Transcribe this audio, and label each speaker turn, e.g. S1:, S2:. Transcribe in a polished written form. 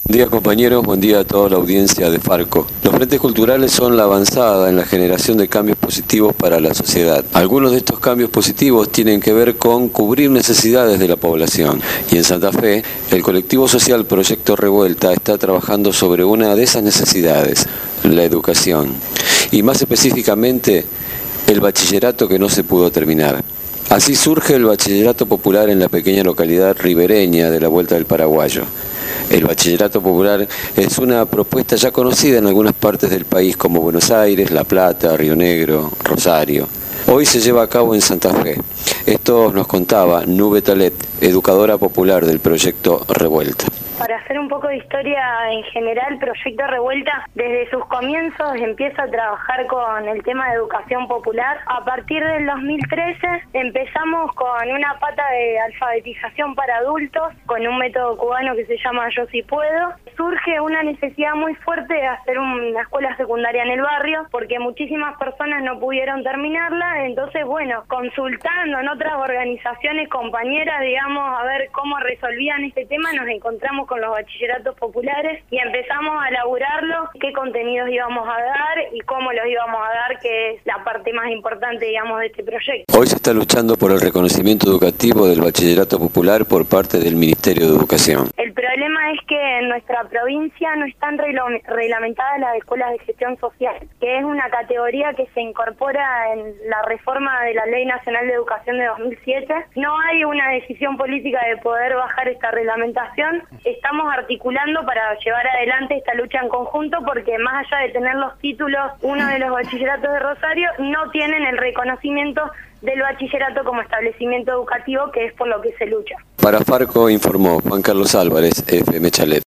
S1: Buen día compañeros, buen día a toda la audiencia de Farco. Los frentes culturales son la avanzada en la generación de cambios positivos para la sociedad. Algunos de estos cambios positivos tienen que ver con cubrir necesidades de la población. Y en Santa Fe, el colectivo social Proyecto Revuelta está trabajando sobre una de esas necesidades, la educación. Y más específicamente, el bachillerato que no se pudo terminar. Así surge el bachillerato popular en la pequeña localidad ribereña de la Vuelta del Paraguayo. El bachillerato popular es una propuesta ya conocida en algunas partes del país como Buenos Aires, La Plata, Río Negro, Rosario. Hoy se lleva a cabo en Santa Fe. Esto nos contaba Nube Talet, educadora popular del Proyecto Revuelta.
S2: Para hacer un poco de historia en general, Proyecto Revuelta desde sus comienzos empieza a trabajar con el tema de educación popular. A partir del 2013 empezamos con una pata de alfabetización para adultos, con un método cubano que se llama Yo Sí Puedo. Surge una necesidad muy fuerte de hacer una escuela secundaria en el barrio, porque muchísimas personas no pudieron terminarla. Entonces, bueno, consultando en otras organizaciones compañeras, digamos, a ver cómo resolvían este tema, nos encontramos con los bachilleratos populares y empezamos a elaborarlo, qué contenidos íbamos a dar y cómo los íbamos a dar, que es la parte más importante, digamos, de este proyecto.
S1: Hoy se está luchando por el reconocimiento educativo del bachillerato popular por parte del Ministerio de Educación.
S2: El problema es que en nuestra provincia no están reglamentadas las escuelas de gestión social, que es una categoría que se incorpora en la reforma de la Ley Nacional de Educación de 2007. No hay una decisión política de poder bajar esta reglamentación. Estamos articulando para llevar adelante esta lucha en conjunto, porque más allá de tener los títulos, uno de los bachilleratos de Rosario no tienen el reconocimiento del bachillerato como establecimiento educativo, que es por lo que se lucha.
S1: Para Farco informó Juan Carlos Álvarez, FM Chalet.